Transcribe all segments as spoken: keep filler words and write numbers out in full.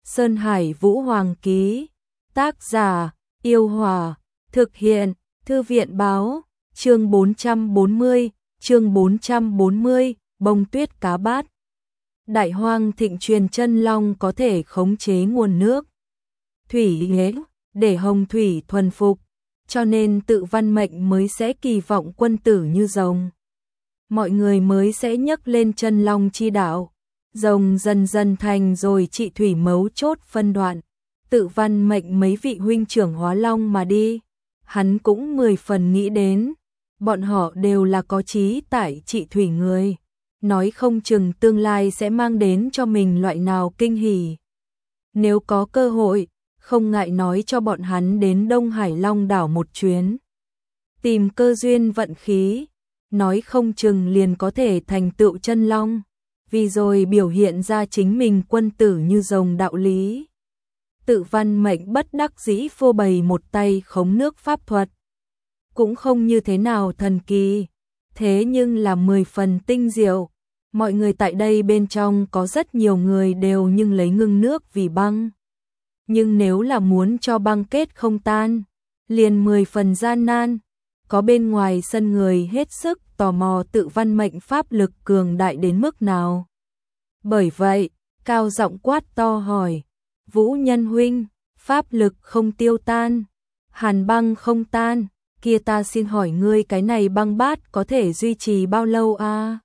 Sơn Hải Vũ Hoàng ký. Tác giả: Yêu Hòa. Thực hiện: Thư viện báo. Chương bốn trăm bốn mươi, chương bốn trăm bốn mươi, bông tuyết cá bát. Đại Hoang thịnh truyền chân long có thể khống chế nguồn nước thủy ghế để hồng thủy thuần phục, cho nên Tự Văn Mệnh mới sẽ kỳ vọng quân tử như rồng. Mọi người mới sẽ nhấc lên chân long chi đạo, rồng dần dần thành rồi trị thủy mấu chốt phân đoạn. Tự Văn Mệnh mấy vị huynh trưởng hóa long mà đi, hắn cũng mười phần nghĩ đến, bọn họ đều là có chí tại trị thủy người, nói không chừng tương lai sẽ mang đến cho mình loại nào kinh hỉ. Nếu có cơ hội, không ngại nói cho bọn hắn đến Đông Hải Long đảo một chuyến, tìm cơ duyên vận khí, nói không chừng liền có thể thành tựu chân long, vì rồi biểu hiện ra chính mình quân tử như rồng đạo lý. Tự Văn Mệnh bất đắc dĩ phô bày một tay khống nước pháp thuật, cũng không như thế nào thần kỳ, thế nhưng là mười phần tinh diệu. Mọi người tại đây bên trong có rất nhiều người đều nhưng lấy ngưng nước vì băng, nhưng nếu là muốn cho băng kết không tan, liền mười phần gian nan. Có bên ngoài sân người hết sức tò mò Tự Văn Mệnh pháp lực cường đại đến mức nào. Bởi vậy, cao giọng quát to hỏi: Vũ Nhân huynh, pháp lực không tiêu tan, hàn băng không tan, kia ta xin hỏi ngươi cái này băng bát có thể duy trì bao lâu a? À?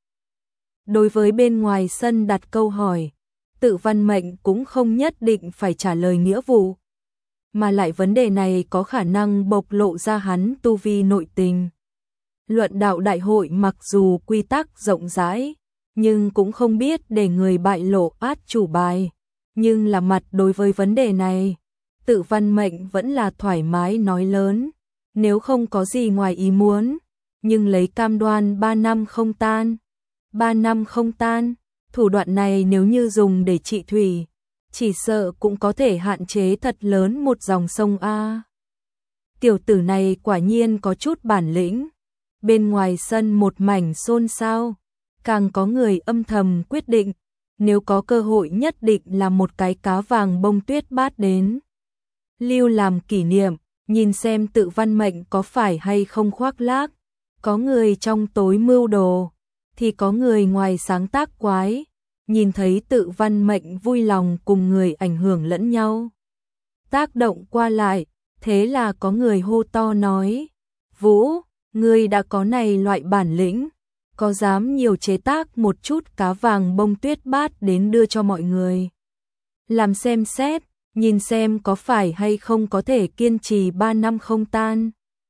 Đối với bên ngoài sân đặt câu hỏi, Tự Văn Mệnh cũng không nhất định phải trả lời nghĩa vụ, mà lại vấn đề này có khả năng bộc lộ ra hắn tu vi nội tình. Luận đạo đại hội mặc dù quy tắc rộng rãi, nhưng cũng không biết để người bại lộ át chủ bài. Nhưng là mặt đối với vấn đề này, Tự Văn Mệnh vẫn là thoải mái nói lớn, nếu không có gì ngoài ý muốn, nhưng lấy cam đoan ba năm không tan. ba năm không tan, thủ đoạn này nếu như dùng để trị thủy, chỉ sợ cũng có thể hạn chế thật lớn một dòng sông A. Tiểu tử này quả nhiên có chút bản lĩnh. Bên ngoài sân một mảnh xôn xao, càng có người âm thầm quyết định, nếu có cơ hội nhất định là một cái cá vàng bông tuyết bát đến lưu làm kỷ niệm, nhìn xem Tự Văn Mệnh có phải hay không khoác lác. Có người trong tối mưu đồ, thì có người ngoài sáng tác quái, nhìn thấy Tự Văn Mệnh vui lòng cùng người ảnh hưởng lẫn nhau, tác động qua lại, thế là có người hô to nói: Vũ, ngươi đã có này loại bản lĩnh, có dám nhiều chế tác một chút cá vàng bông tuyết bát đến đưa cho mọi người làm xem xét, nhìn xem có phải hay không có thể kiên trì ba năm không tan.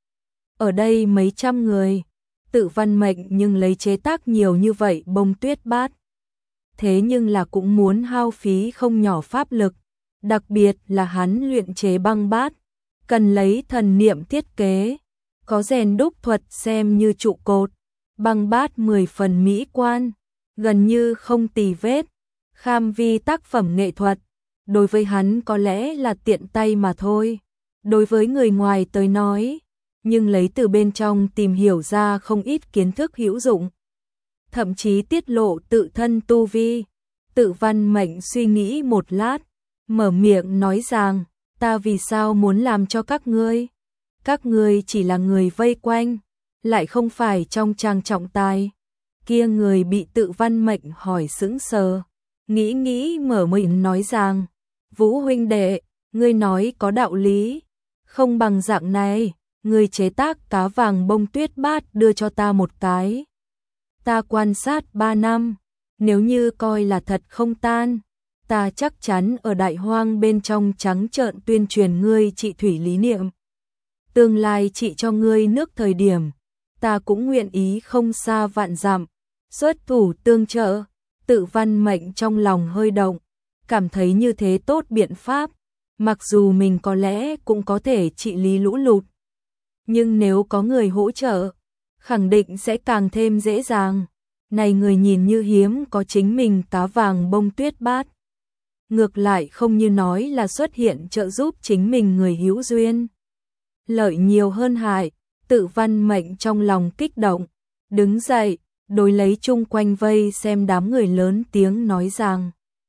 Ở đây mấy trăm người, Tự Văn Mệnh nhưng lấy chế tác nhiều như vậy bông tuyết bát, thế nhưng là cũng muốn hao phí không nhỏ pháp lực, đặc biệt là hắn luyện chế băng bát, cần lấy thần niệm thiết kế, có rèn đúc thuật xem như trụ cột, băng bát mười phần mỹ quan, gần như không tì vết, kham vi tác phẩm nghệ thuật. Đối với hắn có lẽ là tiện tay mà thôi, đối với người ngoài tới nói, nhưng lấy từ bên trong tìm hiểu ra không ít kiến thức hữu dụng, thậm chí tiết lộ tự thân tu vi. Tự Văn Mệnh suy nghĩ một lát, mở miệng nói rằng: ta vì sao muốn làm cho các ngươi? Các ngươi chỉ là người vây quanh, lại không phải trong trang trọng tài. Kia người bị Tự Văn Mệnh hỏi sững sờ, nghĩ nghĩ mở miệng nói rằng: Vũ huynh đệ, ngươi nói có đạo lý, không bằng dạng này, ngươi chế tác cá vàng bông tuyết bát đưa cho ta một cái, ta quan sát ba năm, nếu như coi là thật không tan, ta chắc chắn ở Đại Hoang bên trong trắng trợn tuyên truyền ngươi trị thủy lý niệm. Tương lai trị cho ngươi nước thời điểm, ta cũng nguyện ý không xa vạn dặm, xuất thủ tương trợ. Tự Văn Mệnh trong lòng hơi động, cảm thấy như thế tốt biện pháp, mặc dù mình có lẽ cũng có thể trị lý lũ lụt, nhưng nếu có người hỗ trợ, khẳng định sẽ càng thêm dễ dàng. Này người nhìn như hiếm có chính mình cá vàng bông tuyết bát, ngược lại không như nói là xuất hiện trợ giúp chính mình người hữu duyên. Lợi nhiều hơn hại, Tự Văn Mệnh trong lòng kích động, đứng dậy, đối lấy chung quanh vây xem đám người lớn tiếng nói rằng: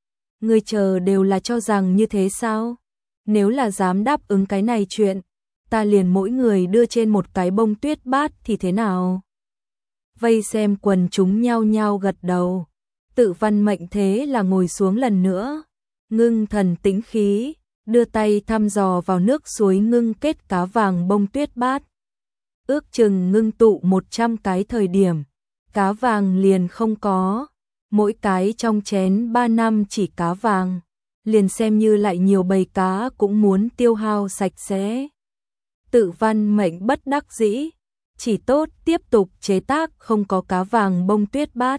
Người chờ đều là cho rằng như thế sao? Nếu là dám đáp ứng cái này chuyện, ta liền mỗi người đưa trên một cái bông tuyết bát thì thế nào? Vây xem quần chúng nhao nhao gật đầu. Tự Văn Mệnh thế là ngồi xuống lần nữa, ngưng thần tĩnh khí, đưa tay thăm dò vào nước suối ngưng kết cá vàng bông tuyết bát. Ước chừng ngưng tụ một trăm cái thời điểm, cá vàng liền không có, mỗi cái trong chén ba năm chỉ cá vàng, liền xem như lại nhiều bầy cá cũng muốn tiêu hao sạch sẽ. Tự Văn Mệnh bất đắc dĩ, chỉ tốt tiếp tục chế tác không có cá vàng bông tuyết bát.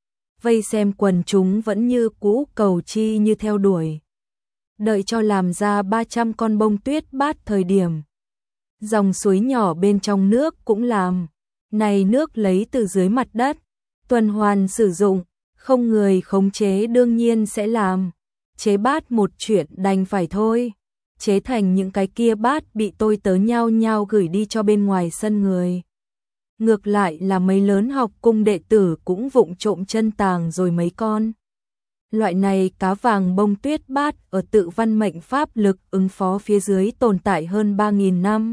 Vây xem quần chúng vẫn như cũ cầu chi như theo đuổi. Đợi cho làm ra ba trăm con bông tuyết bát thời điểm. Dòng suối nhỏ bên trong nước cũng làm. Này nước lấy từ dưới mặt đất, tuần hoàn sử dụng, không người khống chế đương nhiên sẽ làm. Chế bát một chuyện đành phải thôi. Chế thành những cái kia bát bị tôi tớ nhau nhau gửi đi cho bên ngoài sân người. Ngược lại là mấy lớn học cung đệ tử cũng vụng trộm chân tàng rồi mấy con. Loại này cá vàng bông tuyết bát ở Tự Văn Mệnh pháp lực ứng phó phía dưới tồn tại hơn ba nghìn năm.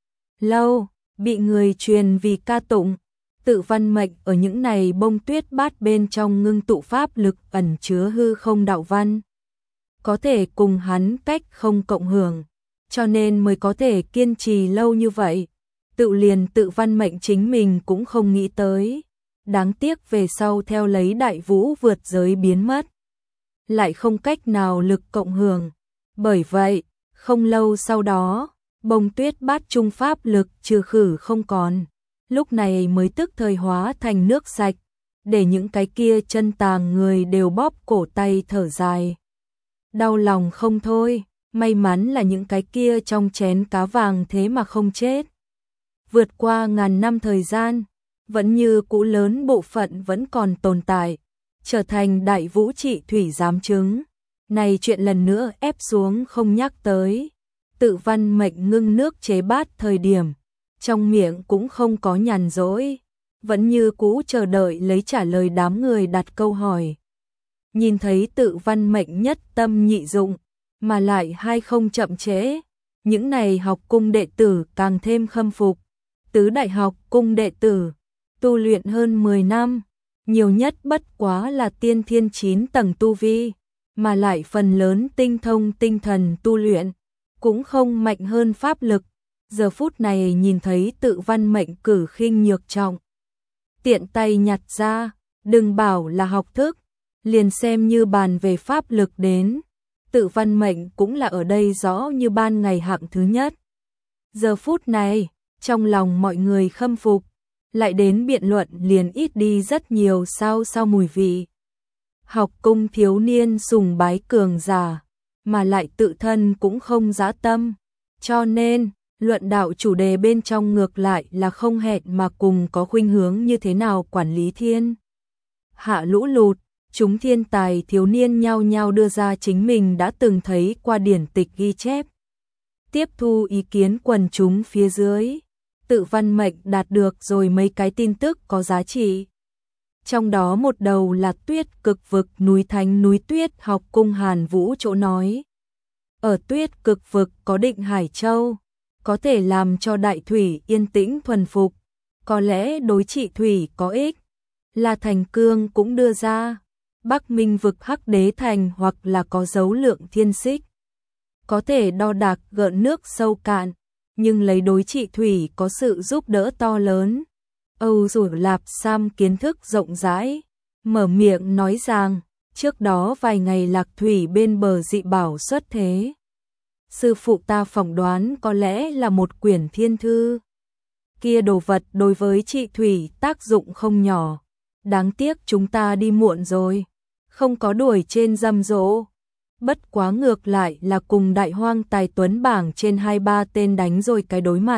Lâu, bị người truyền vì ca tụng. Tự Văn Mệnh ở những này bông tuyết bát bên trong ngưng tụ pháp lực ẩn chứa hư không đạo văn. Có thể cùng hắn cách không cộng hưởng, cho nên mới có thể kiên trì lâu như vậy. Tự liền Tự Văn Mệnh chính mình cũng không nghĩ tới. Đáng tiếc về sau theo lấy đại vũ vượt giới biến mất. Lại không cách nào lực cộng hưởng. Bởi vậy, không lâu sau đó, bông tuyết bát trung pháp lực trừ khử không còn. Lúc này mới tức thời hóa thành nước sạch, để những cái kia chân tàng người đều bóp cổ tay thở dài. Đau lòng không thôi, may mắn là những cái kia trong chén cá vàng thế mà không chết. Vượt qua ngàn năm thời gian, vẫn như cũ lớn bộ phận vẫn còn tồn tại, trở thành đại vũ trị thủy giám chứng. Này chuyện lần nữa ép xuống không nhắc tới. Tự Văn Mệnh ngưng nước chế bát thời điểm, trong miệng cũng không có nhàn rỗi, vẫn như cũ chờ đợi lấy trả lời đám người đặt câu hỏi. Nhìn thấy Tự Văn Mệnh nhất tâm nhị dụng, mà lại hay không chậm trễ, những này học cung đệ tử càng thêm khâm phục. Tứ đại học cung đệ tử, tu luyện hơn mười năm, nhiều nhất bất quá là tiên thiên chín tầng tu vi, mà lại phần lớn tinh thông tinh thần tu luyện, cũng không mạnh hơn pháp lực. Giờ phút này nhìn thấy Tự Văn Mệnh cử khinh nhược trọng, tiện tay nhặt ra, đừng bảo là học thức, liền xem như bàn về pháp lực đến, Tự Văn Mệnh cũng là ở đây rõ như ban ngày hạng thứ nhất. Giờ phút này, trong lòng mọi người khâm phục, lại đến biện luận liền ít đi rất nhiều sao sao mùi vị. Học cung thiếu niên sùng bái cường giả, mà lại tự thân cũng không dã tâm, cho nên luận đạo chủ đề bên trong ngược lại là không hẹn mà cùng có khuynh hướng như thế nào quản lý thiên hạ lũ lụt. Chúng thiên tài thiếu niên nhau nhau đưa ra chính mình đã từng thấy qua điển tịch ghi chép. Tiếp thu ý kiến quần chúng phía dưới, Tự Văn Mệnh đạt được rồi mấy cái tin tức có giá trị. Trong đó một đầu là Tuyết Cực Vực núi Thánh núi Tuyết học cung Hàn Vũ chỗ nói. Ở Tuyết Cực Vực có Định Hải Châu, có thể làm cho đại thủy yên tĩnh thuần phục, có lẽ đối trị thủy có ích. Là Thành Cương cũng đưa ra. Bắc Minh Vực Hắc Đế Thành hoặc là có dấu lượng thiên xích, có thể đo đạc gợn nước sâu cạn, nhưng lấy đối trị thủy có sự giúp đỡ to lớn. Âu Dù Lạp Sam kiến thức rộng rãi, mở miệng nói rằng, trước đó vài ngày Lạc Thủy bên bờ dị bảo xuất thế. Sư phụ ta phỏng đoán có lẽ là một quyển thiên thư. Kia đồ vật đối với trị thủy tác dụng không nhỏ. Đáng tiếc chúng ta đi muộn rồi, không có đuổi trên rầm rộ. Bất quá ngược lại là cùng Đại Hoang Tài Tuấn bảng trên hai ba tên đánh rồi cái đối mặt.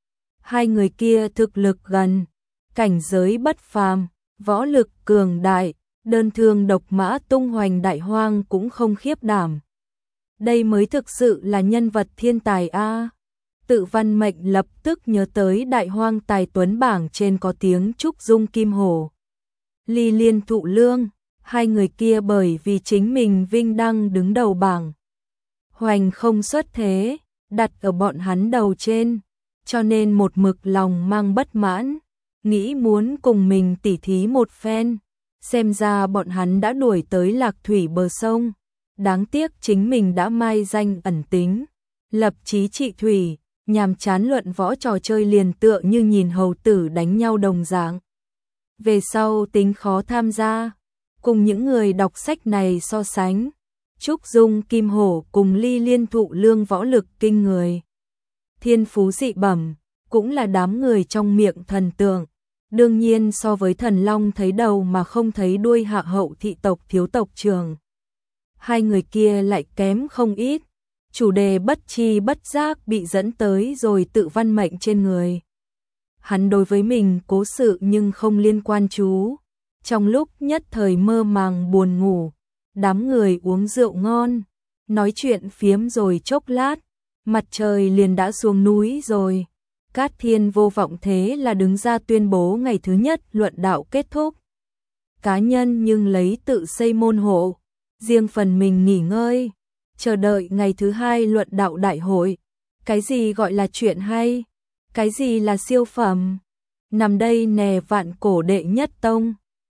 Hai người kia thực lực gần, cảnh giới bất phàm, võ lực cường đại, đơn thương độc mã tung hoành Đại Hoang cũng không khiếp đảm. Đây mới thực sự là nhân vật thiên tài a. Tự Văn Mệnh lập tức nhớ tới Đại Hoang Tài Tuấn bảng trên có tiếng Trúc Dung Kim Hổ, Ly Liên Thụ Lương, Hai người kia bởi vì chính mình vinh đăng đứng đầu bảng, hoành không xuất thế, đặt ở bọn hắn đầu trên, cho nên một mực lòng mang bất mãn, nghĩ muốn cùng mình tỉ thí một phen. Xem ra bọn hắn đã đuổi tới Lạc Thủy bờ sông, đáng tiếc chính mình đã mai danh ẩn tính, lập chí trị thủy, nhàm chán luận võ trò chơi liền tựa như nhìn hầu tử đánh nhau đồng dạng. Về sau tính khó tham gia, cùng những người đọc sách này so sánh, Trúc Dung Kim Hổ cùng Ly Liên Thụ Lương võ lực kinh người, thiên phú dị bẩm, cũng là đám người trong miệng thần tượng. Đương nhiên so với Thần Long thấy đầu mà không thấy đuôi Hạ Hậu thị tộc thiếu tộc trưởng, hai người kia lại kém không ít. Chủ đề bất chi bất giác bị dẫn tới rồi tự văn mệnh trên người. Hắn đối với mình cố sự nhưng không liên quan chú. Trong lúc nhất thời mơ màng buồn ngủ, đám người uống rượu ngon, nói chuyện phiếm rồi chốc lát, mặt trời liền đã xuống núi rồi. Cát Thiên vô vọng thế là đứng ra tuyên bố ngày thứ nhất luận đạo kết thúc. Cá nhân nhưng lấy tự xây môn hộ, riêng phần mình nghỉ ngơi, chờ đợi ngày thứ hai luận đạo đại hội. Cái gì gọi là chuyện hay? Cái gì là siêu phẩm? Nằm đây nè vạn cổ đệ nhất tông,